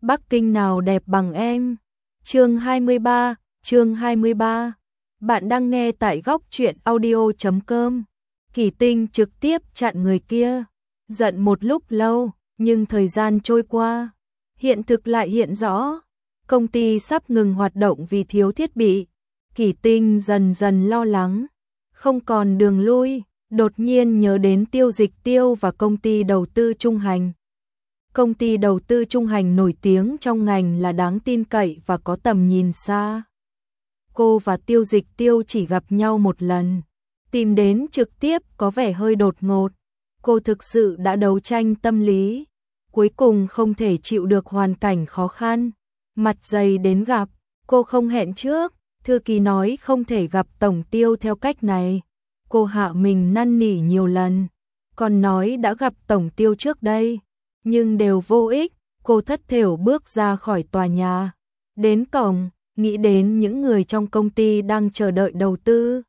Bắc Kinh nào đẹp bằng em. Chương 23. Bạn đang nghe tại góc truyện audio.com. Kỳ Tinh trực tiếp chặn người kia. Giận một lúc lâu, nhưng thời gian trôi qua, hiện thực lại hiện rõ. Công ty sắp ngừng hoạt động vì thiếu thiết bị. Kỳ Tinh dần dần lo lắng, không còn đường lui, đột nhiên nhớ đến Tiêu Dịch Tiêu và công ty đầu tư Trung Hành. Công ty đầu tư Trung Hành nổi tiếng trong ngành là đáng tin cậy và có tầm nhìn xa. Cô và Tiêu Dịch Tiêu chỉ gặp nhau một lần, tìm đến trực tiếp có vẻ hơi đột ngột. Cô thực sự đã đấu tranh tâm lý, cuối cùng không thể chịu được hoàn cảnh khó khăn, mặt dày đến gặp. Cô không hẹn trước, thư ký nói không thể gặp Tổng Tiêu theo cách này. Cô hạ mình năn nỉ nhiều lần, còn nói đã gặp Tổng Tiêu trước đây, nhưng đều vô ích. Cô thất thểu bước ra khỏi tòa nhà, đến cổng, nghĩ đến những người trong công ty đang chờ đợi đầu tư.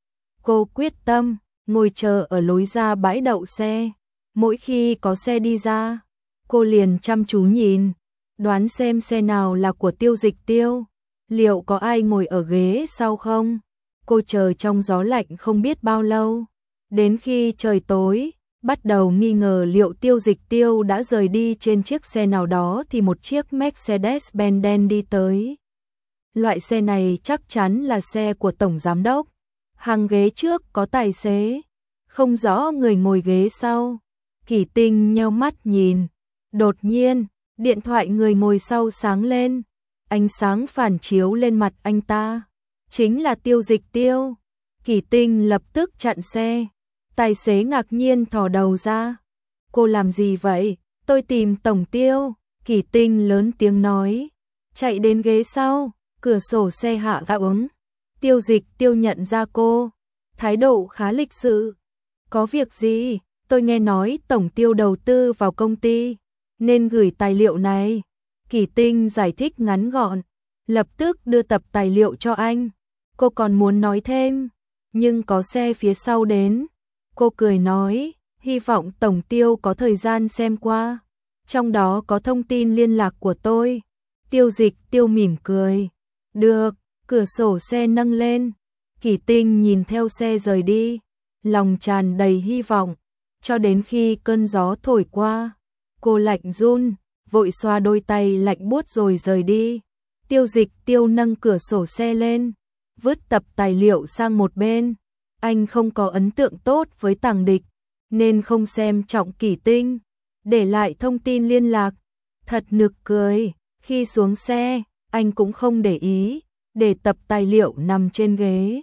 Cô quyết tâm, ngồi chờ ở lối ra bãi đậu xe. Mỗi khi có xe đi ra, cô liền chăm chú nhìn, đoán xem xe nào là của Tiêu Dịch Tiêu, liệu có ai ngồi ở ghế sau không. Cô chờ trong gió lạnh không biết bao lâu, đến khi trời tối, bắt đầu nghi ngờ liệu Tiêu Dịch Tiêu đã rời đi trên chiếc xe nào đó thì một chiếc Mercedes-Benz đen đi tới. Loại xe này chắc chắn là xe của Tổng Giám Đốc. Hàng ghế trước có tài xế, không rõ người ngồi ghế sau. Kỳ Tinh nheo mắt nhìn, đột nhiên, điện thoại người ngồi sau sáng lên, ánh sáng phản chiếu lên mặt anh ta. Chính là Tiêu Dịch Tiêu. Kỳ Tinh lập tức chặn xe. Tài xế ngạc nhiên thò đầu ra. Cô làm gì vậy? Tôi tìm Tổng Tiêu. Kỳ Tinh lớn tiếng nói. Chạy đến ghế sau, cửa sổ xe hạ xuống. Tiêu Dịch Tiêu nhận ra cô, thái độ khá lịch sự. Có việc gì? Tôi nghe nói Tổng Tiêu đầu tư vào công ty, nên gửi tài liệu này. Kỳ Tinh giải thích ngắn gọn, lập tức đưa tập tài liệu cho anh. Cô còn muốn nói thêm, nhưng có xe phía sau đến. Cô cười nói, hy vọng Tổng Tiêu có thời gian xem qua. Trong đó có thông tin liên lạc của tôi. Tiêu Dịch Tiêu mỉm cười. Được, cửa sổ xe nâng lên. Kỳ Tinh nhìn theo xe rời đi, lòng tràn đầy hy vọng. Cho đến khi cơn gió thổi qua, cô lạnh run, vội xoa đôi tay lạnh buốt rồi rời đi. Tiêu Dịch Tiêu nâng cửa sổ xe lên, vứt tập tài liệu sang một bên. Anh không có ấn tượng tốt với Tàng Địch, nên không xem trọng Kỳ Tinh, để lại thông tin liên lạc. Thật nực cười, khi xuống xe, anh cũng không để ý, để tập tài liệu nằm trên ghế,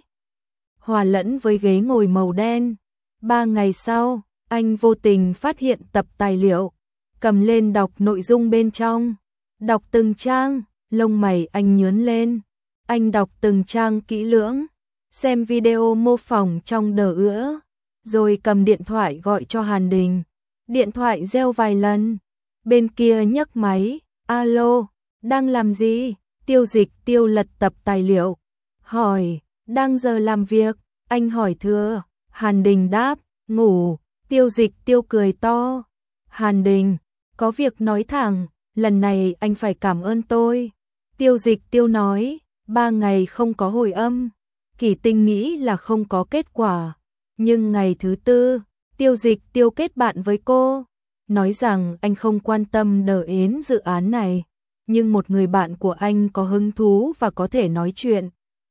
hòa lẫn với ghế ngồi màu đen. 3 ngày sau, anh vô tình phát hiện tập tài liệu, cầm lên đọc nội dung bên trong. Đọc từng trang, lông mày anh nhướng lên. Anh đọc từng trang kỹ lưỡng, xem video mô phỏng trong đờ ữa, rồi cầm điện thoại gọi cho Hàn Đình. Điện thoại reo vài lần, bên kia nhấc máy. Alo, đang làm gì? Tiêu Dịch Tiêu lật tập tài liệu, hỏi, đang giờ làm việc. Anh hỏi thưa. Hàn Đình đáp, ngủ. Tiêu Dịch Tiêu cười to. Hàn Đình, có việc nói thẳng, lần này anh phải cảm ơn tôi. Tiêu Dịch Tiêu nói, 3 ngày không có hồi âm. Kỳ Tinh nghĩ là không có kết quả, nhưng ngày thứ 4, Tiêu Dịch Tiêu kết bạn với cô, nói rằng anh không quan tâm đến dự án này, nhưng một người bạn của anh có hứng thú và có thể nói chuyện.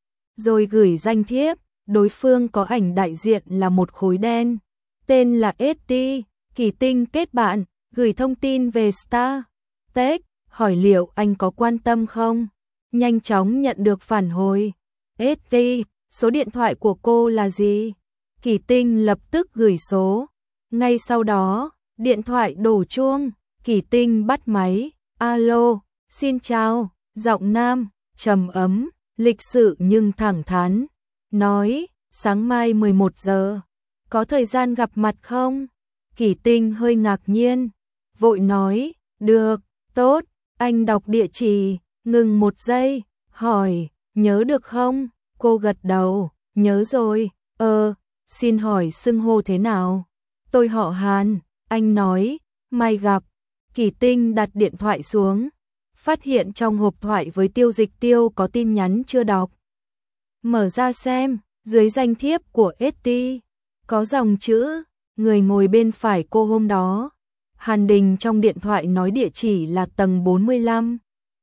Rồi gửi danh thiếp, đối phương có ảnh đại diện là một khối đen, tên là ST. Kỳ Tinh kết bạn, gửi thông tin về Star Tech, hỏi liệu anh có quan tâm không. Nhanh chóng nhận được phản hồi. ST, số điện thoại của cô là gì? Kỳ Tinh lập tức gửi số. Ngay sau đó, điện thoại đổ chuông. Kỳ Tinh bắt máy. Alo, xin chào. Giọng nam, trầm ấm, lịch sự nhưng thẳng thắn. Nói, sáng mai 11 giờ. Có thời gian gặp mặt không? Kỳ Tinh hơi ngạc nhiên, vội nói, được, tốt. Anh đọc địa chỉ, ngừng một giây, hỏi, nhớ được không? Cô gật đầu, nhớ rồi. Xin hỏi xưng hô thế nào? Tôi họ Hàn. Anh nói, mai gặp. Kỳ Tinh đặt điện thoại xuống, phát hiện trong hộp thoại với Tiêu Dịch Tiêu có tin nhắn chưa đọc. Mở ra xem, dưới danh thiếp của ST, có dòng chữ, người ngồi bên phải cô hôm đó. Hàn Đình trong điện thoại nói địa chỉ là tầng 45.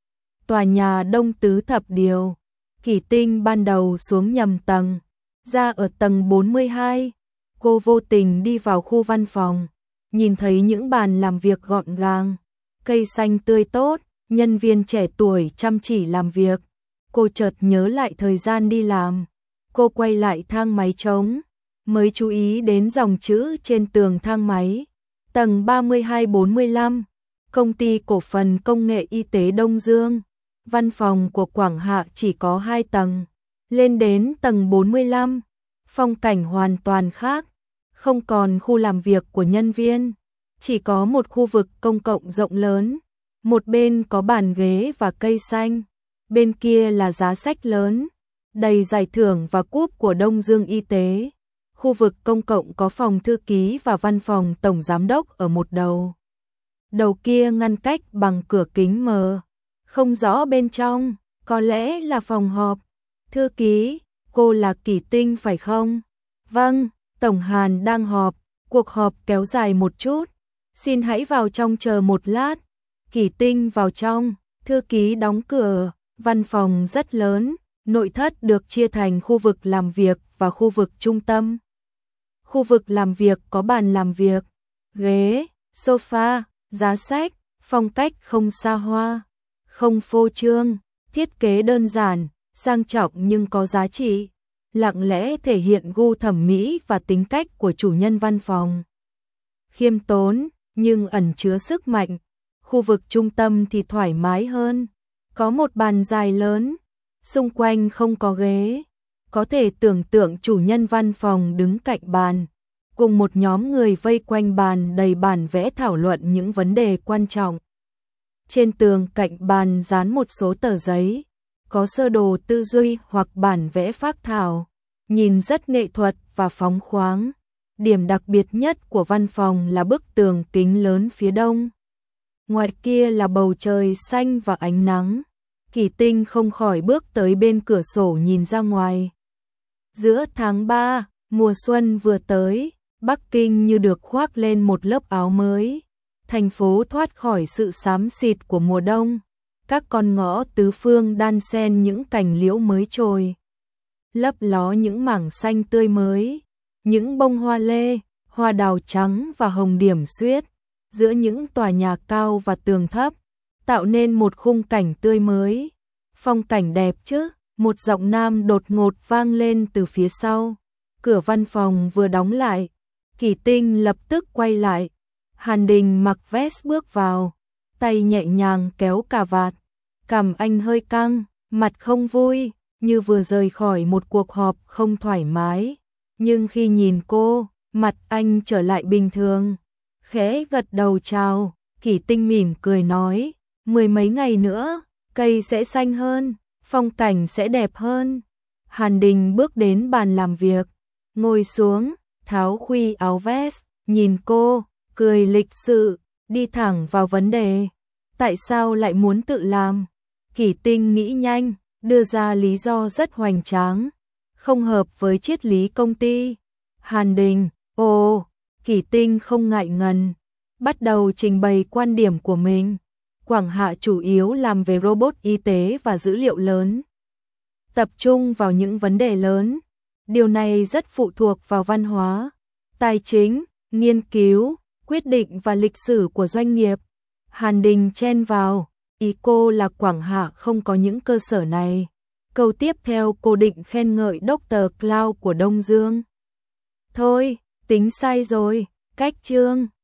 Tòa nhà Đông Tứ Thập Điều. Kỷ Tinh ban đầu xuống nhầm tầng, ra ở tầng 42. Cô vô tình đi vào khu văn phòng, nhìn thấy những bàn làm việc gọn gàng, cây xanh tươi tốt, nhân viên trẻ tuổi chăm chỉ làm việc. Cô chợt nhớ lại thời gian đi làm. Cô quay lại thang máy trống, mới chú ý đến dòng chữ trên tường thang máy. Tầng 32-45, Công ty Cổ phần Công nghệ Y tế Đông Dương. Văn phòng của Quảng Hạ chỉ có 2 tầng. Lên đến tầng 45, phong cảnh hoàn toàn khác. Không còn khu làm việc của nhân viên, chỉ có một khu vực công cộng rộng lớn. Một bên có bàn ghế và cây xanh, bên kia là giá sách lớn, đầy giải thưởng và cúp của Đông Dương Y tế. Khu vực công cộng có phòng thư ký và văn phòng tổng giám đốc ở một đầu. Đầu kia ngăn cách bằng cửa kính mờ, không rõ bên trong, có lẽ là phòng họp. Thư ký, cô là Kỷ Tinh phải không? Vâng, Tổng Hàn đang họp, cuộc họp kéo dài một chút. Xin hãy vào trong chờ một lát. Kỷ Tinh vào trong, thư ký đóng cửa, văn phòng rất lớn, nội thất được chia thành khu vực làm việc và khu vực trung tâm. Khu vực làm việc có bàn làm việc, ghế, sofa, giá sách, phong cách không xa hoa, không phô trương, thiết kế đơn giản, sang trọng nhưng có giá trị, lặng lẽ thể hiện gu thẩm mỹ và tính cách của chủ nhân văn phòng. Khiêm tốn, nhưng ẩn chứa sức mạnh. Khu vực trung tâm thì thoải mái hơn, có một bàn dài lớn, xung quanh không có ghế. Có thể tưởng tượng chủ nhân văn phòng đứng cạnh bàn, cùng một nhóm người vây quanh bàn đầy bản vẽ thảo luận những vấn đề quan trọng. Trên tường cạnh bàn dán một số tờ giấy, có sơ đồ tư duy hoặc bản vẽ phác thảo, nhìn rất nghệ thuật và phóng khoáng. Điểm đặc biệt nhất của văn phòng là bức tường kính lớn phía đông. Ngoài kia là bầu trời xanh và ánh nắng. Kỷ Tinh không khỏi bước tới bên cửa sổ nhìn ra ngoài. Giữa tháng 3, mùa xuân vừa tới, Bắc Kinh như được khoác lên một lớp áo mới. Thành phố thoát khỏi sự xám xịt của mùa đông. Các con ngõ tứ phương đan xen những cành liễu mới trồi, lấp ló những mảng xanh tươi mới, những bông hoa lê, hoa đào trắng và hồng điểm xuyết, giữa những tòa nhà cao và tường thấp, tạo nên một khung cảnh tươi mới. Phong cảnh đẹp chứ? Một giọng nam đột ngột vang lên từ phía sau. Cửa văn phòng vừa đóng lại, Kỷ Tinh lập tức quay lại. Hàn Đình mặc vest bước vào, tay nhẹ nhàng kéo cà vạt, cằm anh hơi căng, mặt không vui, như vừa rời khỏi một cuộc họp không thoải mái. Nhưng khi nhìn cô, mặt anh trở lại bình thường, khẽ gật đầu chào. Kỷ Tinh mỉm cười nói, 10 mấy ngày nữa, cây sẽ xanh hơn, phong cảnh sẽ đẹp hơn. Hàn Đình bước đến bàn làm việc, ngồi xuống, tháo khuy áo vest, nhìn cô, cười lịch sự, đi thẳng vào vấn đề. Tại sao lại muốn tự làm? Kỷ Tinh nghĩ nhanh, đưa ra lý do rất hoành tráng, không hợp với triết lý công ty. Hàn Đình, ồ, Kỷ Tinh không ngại ngần, bắt đầu trình bày quan điểm của mình. Quảng Hạ chủ yếu làm về robot y tế và dữ liệu lớn, tập trung vào những vấn đề lớn. Điều này rất phụ thuộc vào văn hóa, tài chính, nghiên cứu, quyết định và lịch sử của doanh nghiệp. Hàn Đình chen vào, ý cô là Quảng Hạ không có những cơ sở này. Câu tiếp theo cô định khen ngợi Dr. Cloud của Đông Dương. Thôi, tính sai rồi, cách chương.